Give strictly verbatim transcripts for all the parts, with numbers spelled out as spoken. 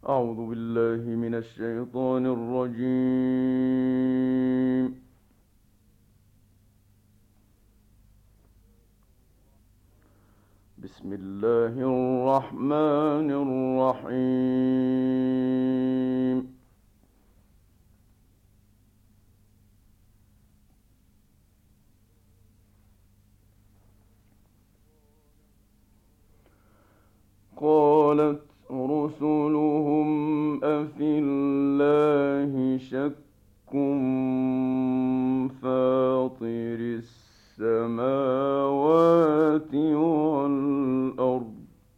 أعوذ بالله من الشيطان الرجيم. بسم الله الرحمن الرحيم. قالت رسلهم أفي الله شك فاطر السماوات والأرض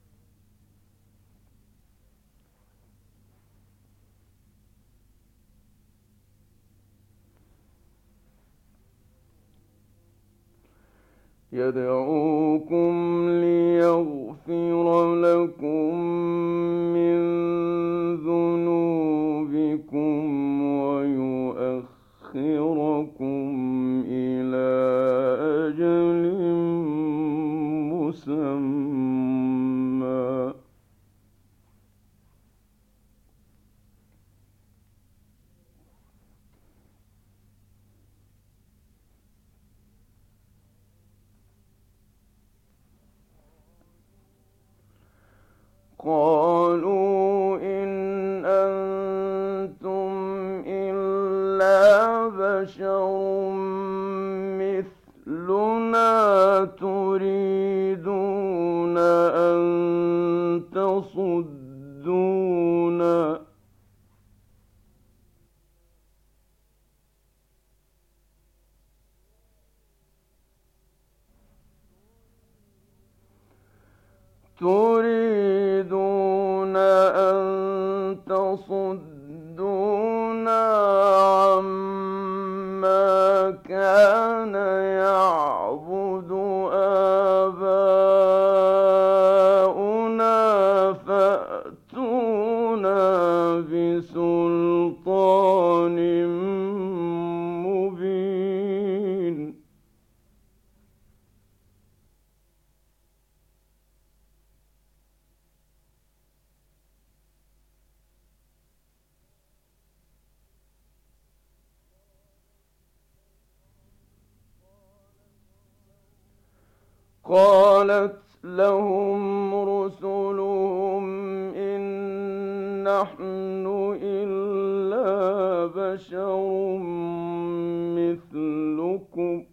يدعوكم ليغفر لكم من ذنوبكم ويؤخركم إلى أجل مسمى. قالوا إن أنتم إلا بشر مثلنا تريدون أن تصدونا تريدون أن تصدونا عما كان يعبد آباؤنا فأتونا بسلطان مبين. قالت لهم رسلهم إن نحن إلا بشر مثلكم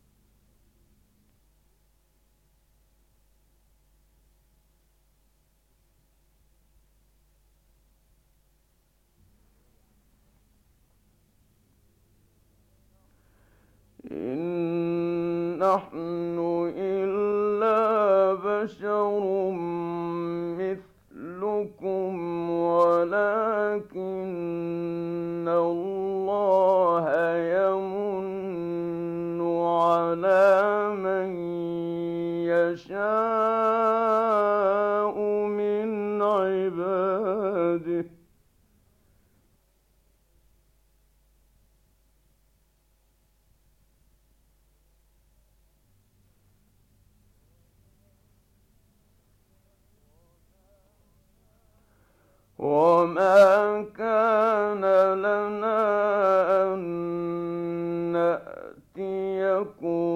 إن نحن إلا بشر مثلكم ولكن الله يمن على من يشاء من عباده وما كان لنا أن نأتيكم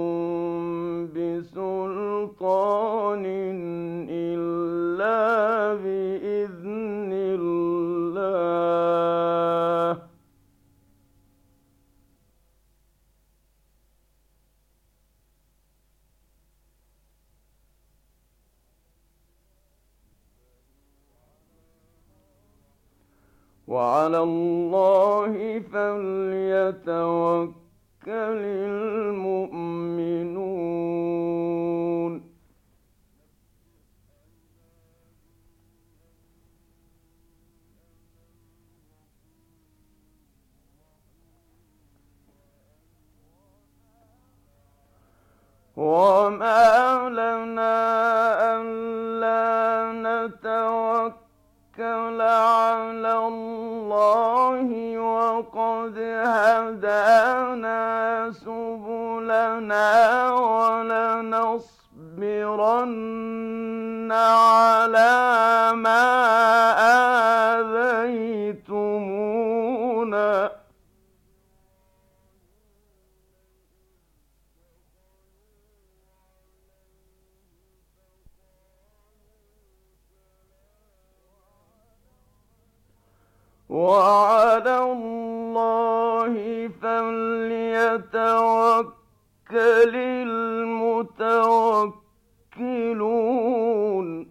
بسلطان إلا بإذن الله وعلى الله فليتوكل المؤمنون. وما لنا ألا نتوكل على الله وقد هدانا سبلنا ولنصبرن على ما وعلى الله فليتوكل المتوكلون.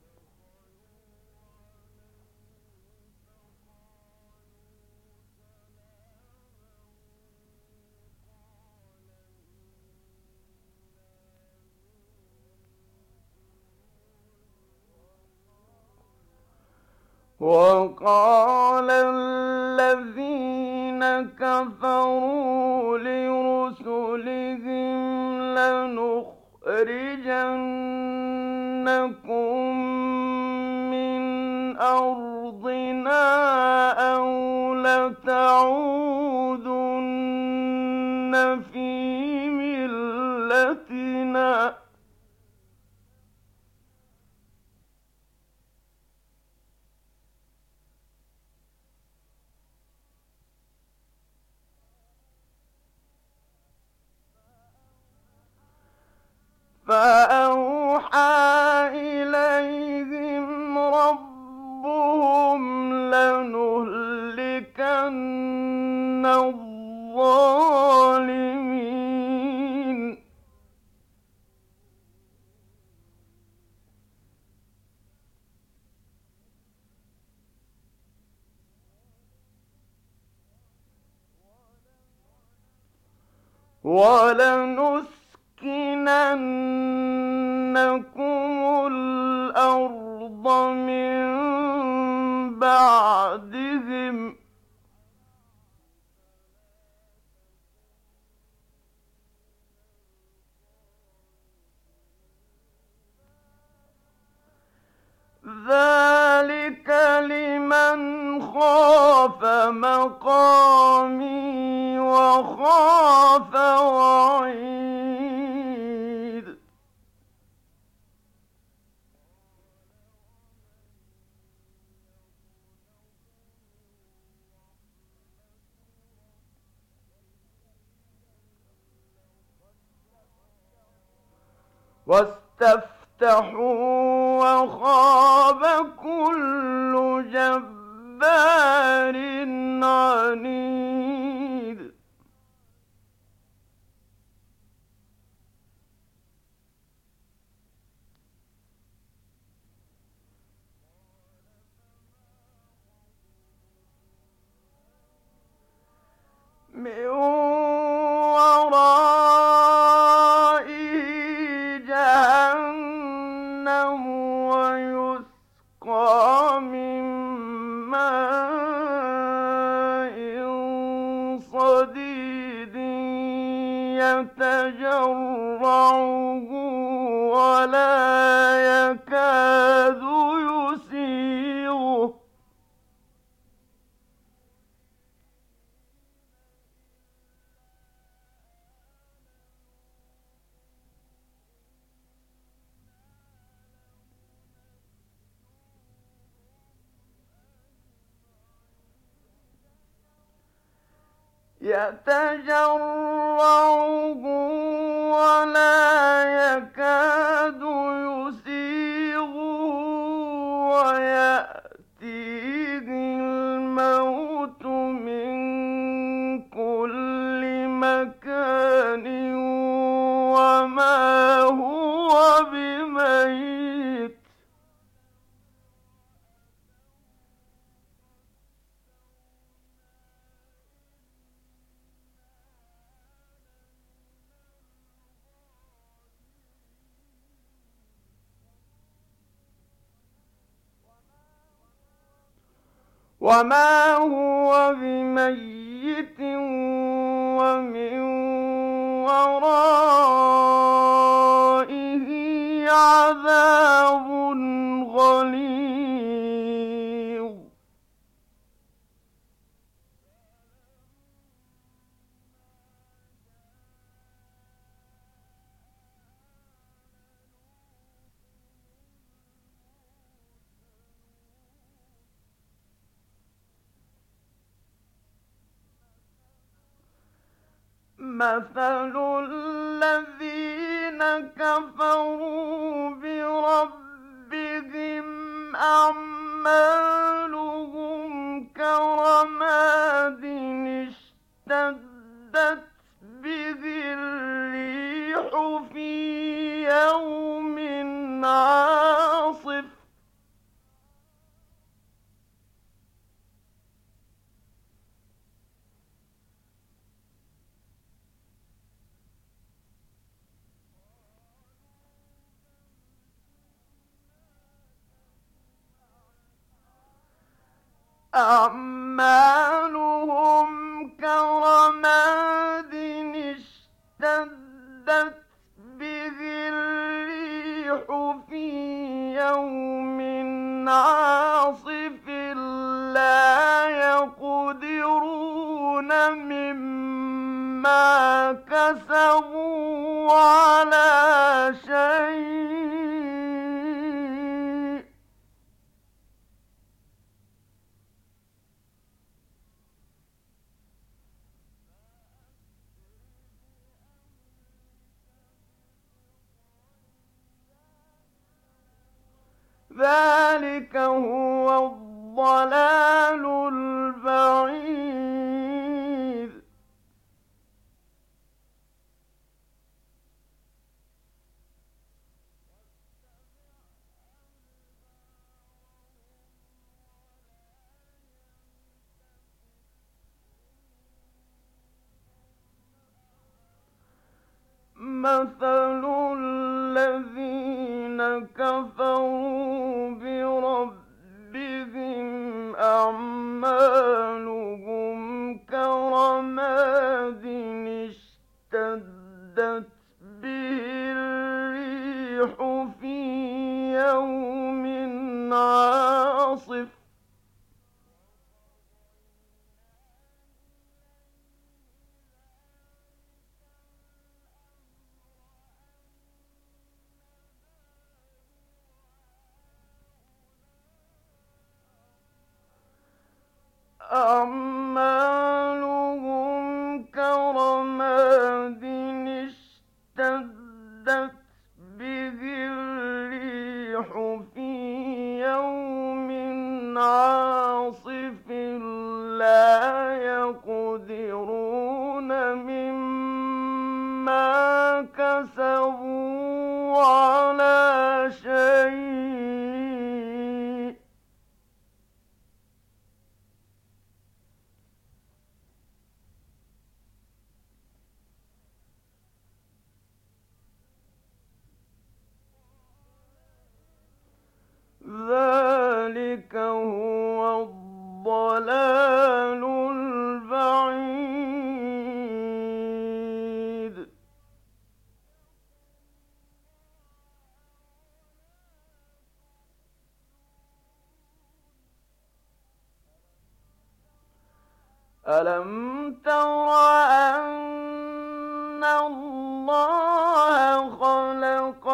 وقال الذين كفروا لرسلهم لنخرجنكم من أرضنا أو لتعودن في ملتنا فأوحى إليهم ربهم لنهلكن الظالمين ولنسكننكم الأرض من بعدهم ذلك لمن خاف مقامي وخاف وعيد. واستفتحوا وخاب كل جبار عنيد. من ورائه جهنم ويسقى من ماء صديد يتجرعه ولا يكاد يسيغه يتجرعه ولا يكاد يسيغه ويأتيه الموت من كل مكان وما هو بميت وما هو بميت ومن ورائه عذاب غليظ. مثل الذين كفروا بربهم أعمالهم كرماد أعمالهم كرماد اشتدت به الريح في يوم عاصف لا يقدرون مما كسبوا على شيء ذلك هو الضلال البعيد مثل الذين كفروا بربهم أعمالهم كرماد اشتدت به الريح في يوم عاصف أعمالهم كرماد اشتدت به الريح في يوم عاصف لا يقدرون مما كسبوا على شيء ذلك هو الضلال البعيد ألم تر أن الله خلق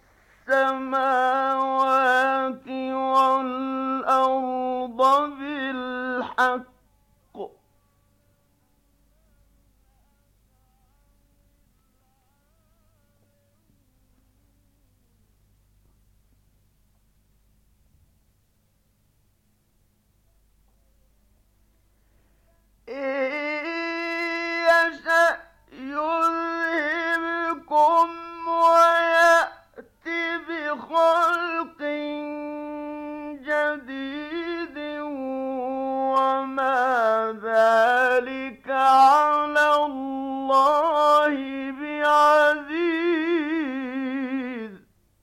السماوات والأرض بالحق إن يشأ يذهبكم ويأت بخلق جديد وما ذلك على الله بعزيز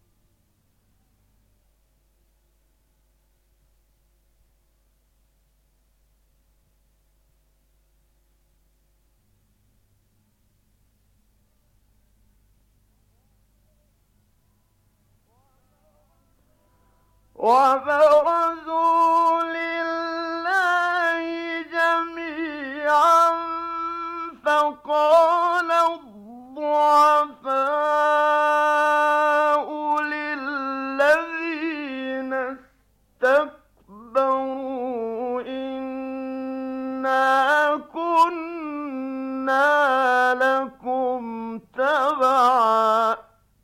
وبرزوا لله جميعا فقال الضعفاء للذين استكبروا إنا كنا لكم تبعا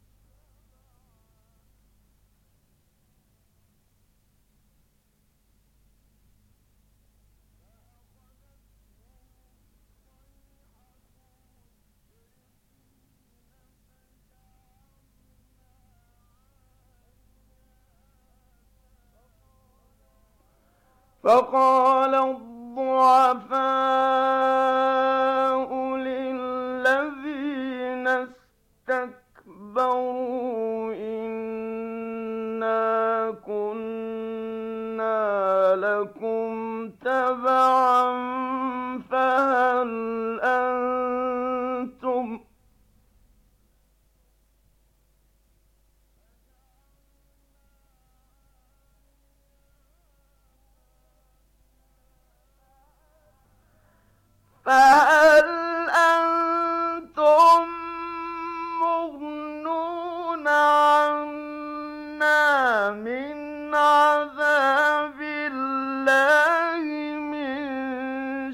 فقال الضعفاء للذين استكبروا إنا كنا لكم تبعا فهل أنتم فهل أنتم مغنون عنا من عذاب الله من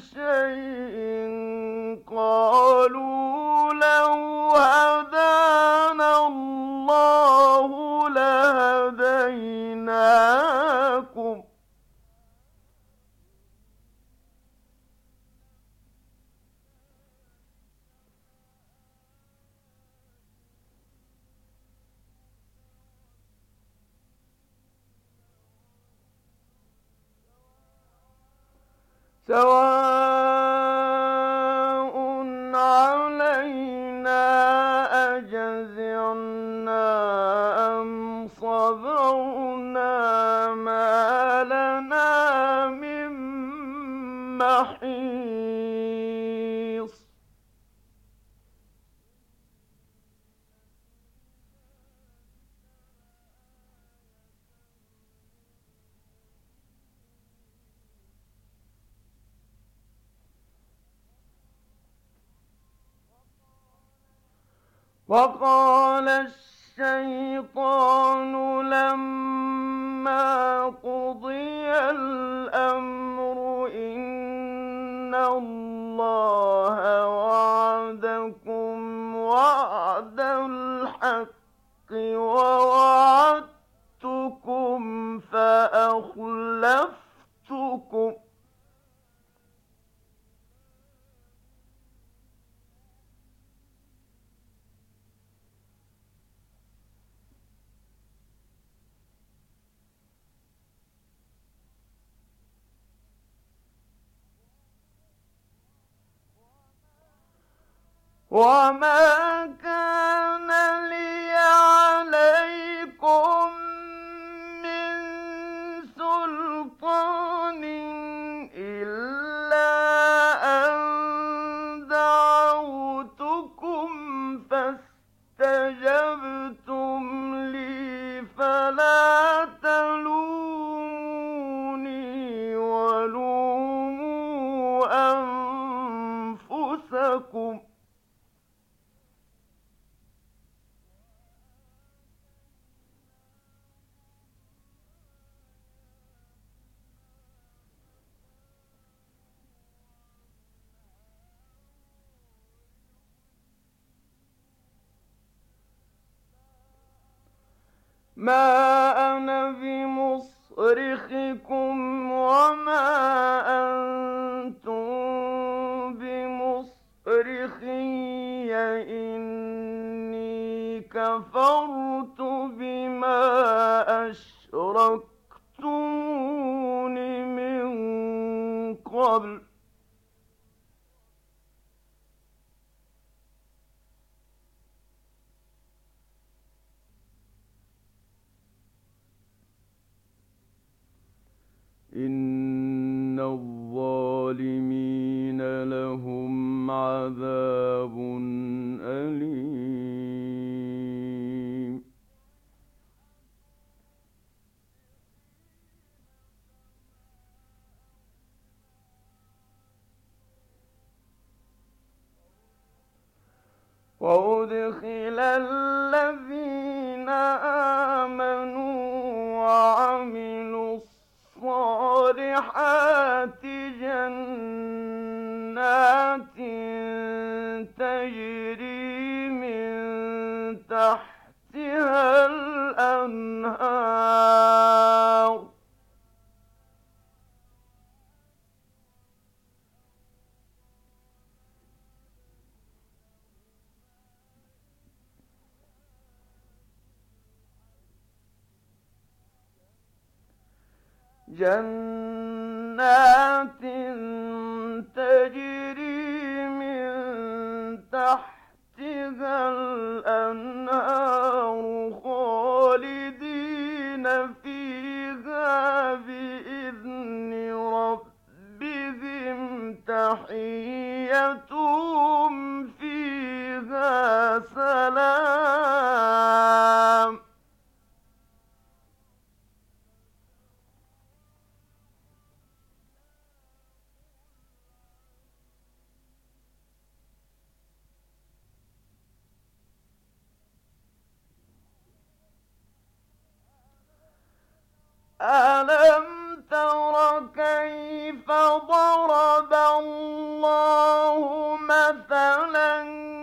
شيء قالوا لو هدانا الله لهديناكم سواء علينا أجزعنا أم صبرنا ما لنا من محيص وقال الشيطان لما قضي الأمر إن الله وعدكم وعد الحق ووعدتكم فأخلفتكم وما كان لي عليكم من سلطان إلا أن دعوتكم فاستجبتم لي فلا تلوموني ولوموا أنفسكم ما أنا بمصرخكم وما أنتم بمصرخي إني كفرت بما أشركتمون من قبل إن الظالمين لهم عذاب أليم وأدخل الذين آمنوا وعملوا الصالحات جنات تجري من تحتها الأنهار جنات تجري من تحتها الأنهار خالدين فيها بإذن ألم تر كيف ضرب الله مثلا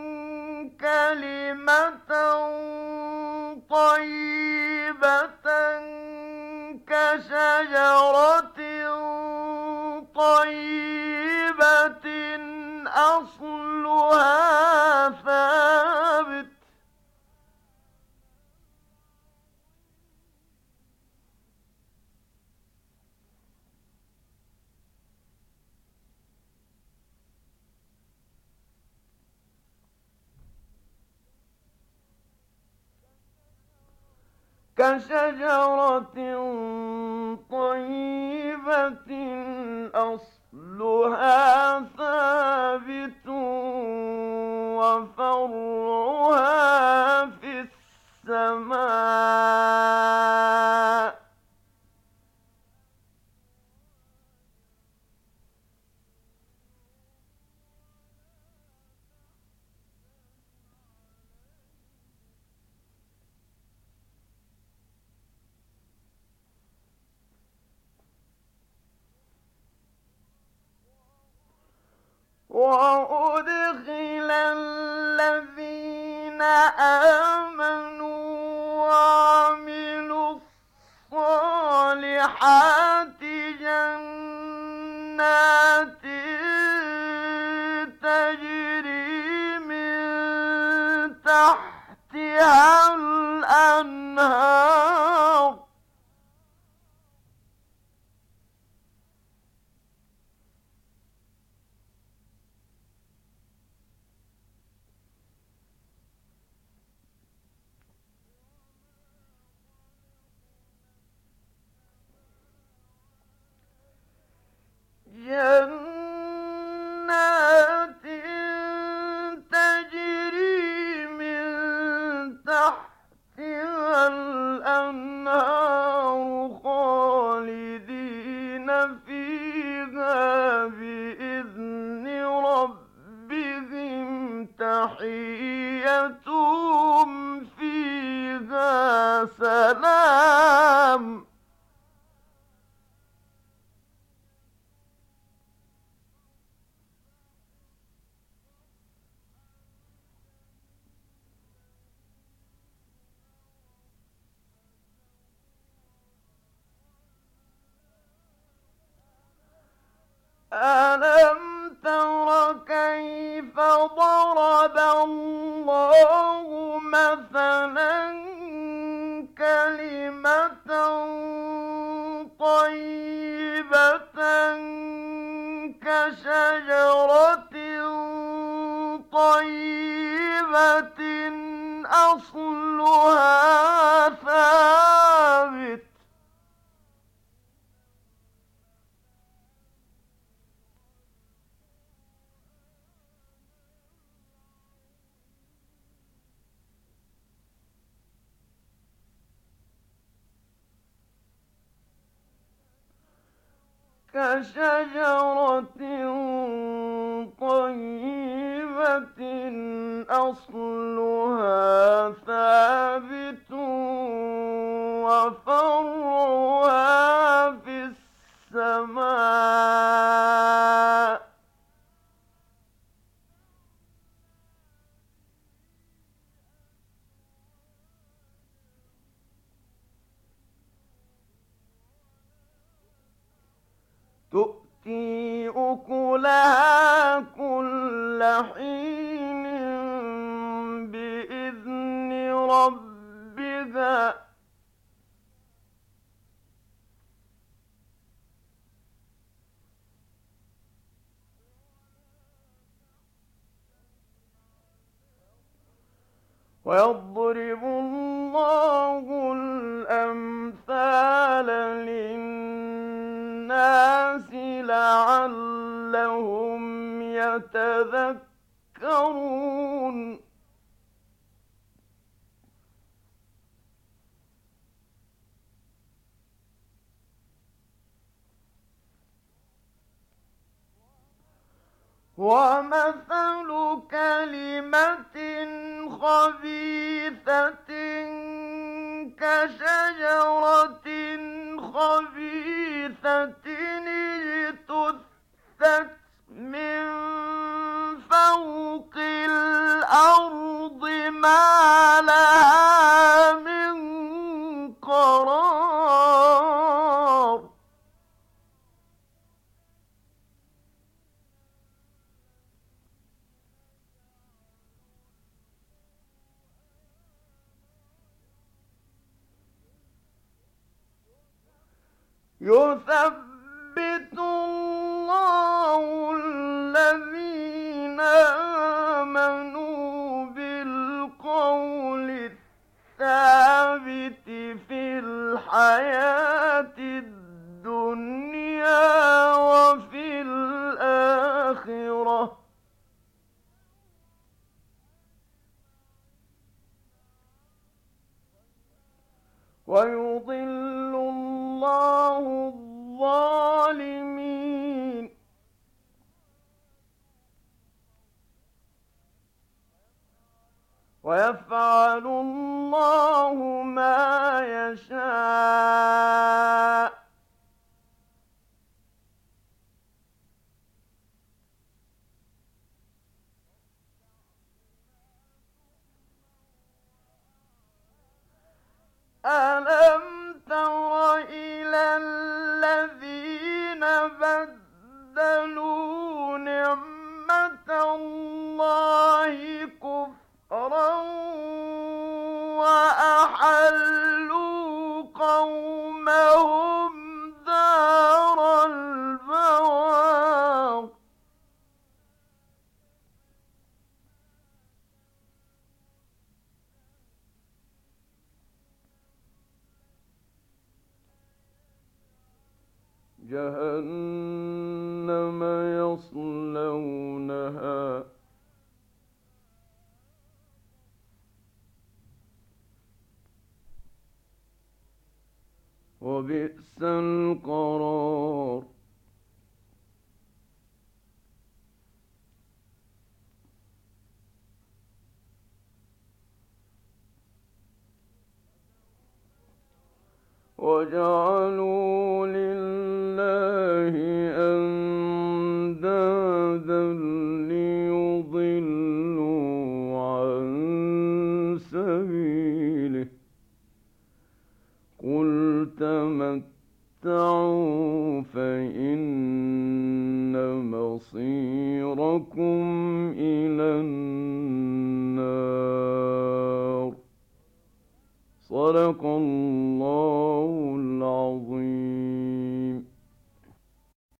كلمة طيبة كشجرة طيبة أصلها ثابت كشجرة طيبة أصلها ثابت وفرعها في السماء وأدخل الذين آمنوا وعملوا الصالحات جنات تجري من تحتها الأنهار جنات تجري من تحتها الأنهار خالدين فيها بإذن ربهم تحيتهم فيها سلام ألم تر كيف ضرب الله مثلا كلمة طيبة كشجرة طيبة أصلها ثابت كشجرة طيبة أصلها ثابت وفرعها في السماء تؤتي أكلها كل حين بإذن ربها ويضرب الله الأمثال للناس لعلهم يتذكرون ومثل كلمة خبيثة كشجرة خبيثة اجتثت من فوق الأرض ما لها من قرار يثبت الله الذين آمنوا بالقول الثابت في الحياة الدنيا وفي الآخرة ويضل الله الظالمين ويفعل الله ما يشاء ألم تر إلى الذين بدلوا نعمة الله كفرا وأحلوا قومهم دار البوار جهنم يصلونها وبئس القرار وجعلوا لله أندادا ليضلوا عن سبيله قل تمتعوا فإن مصيركم إلى النار صدق الله العظيم.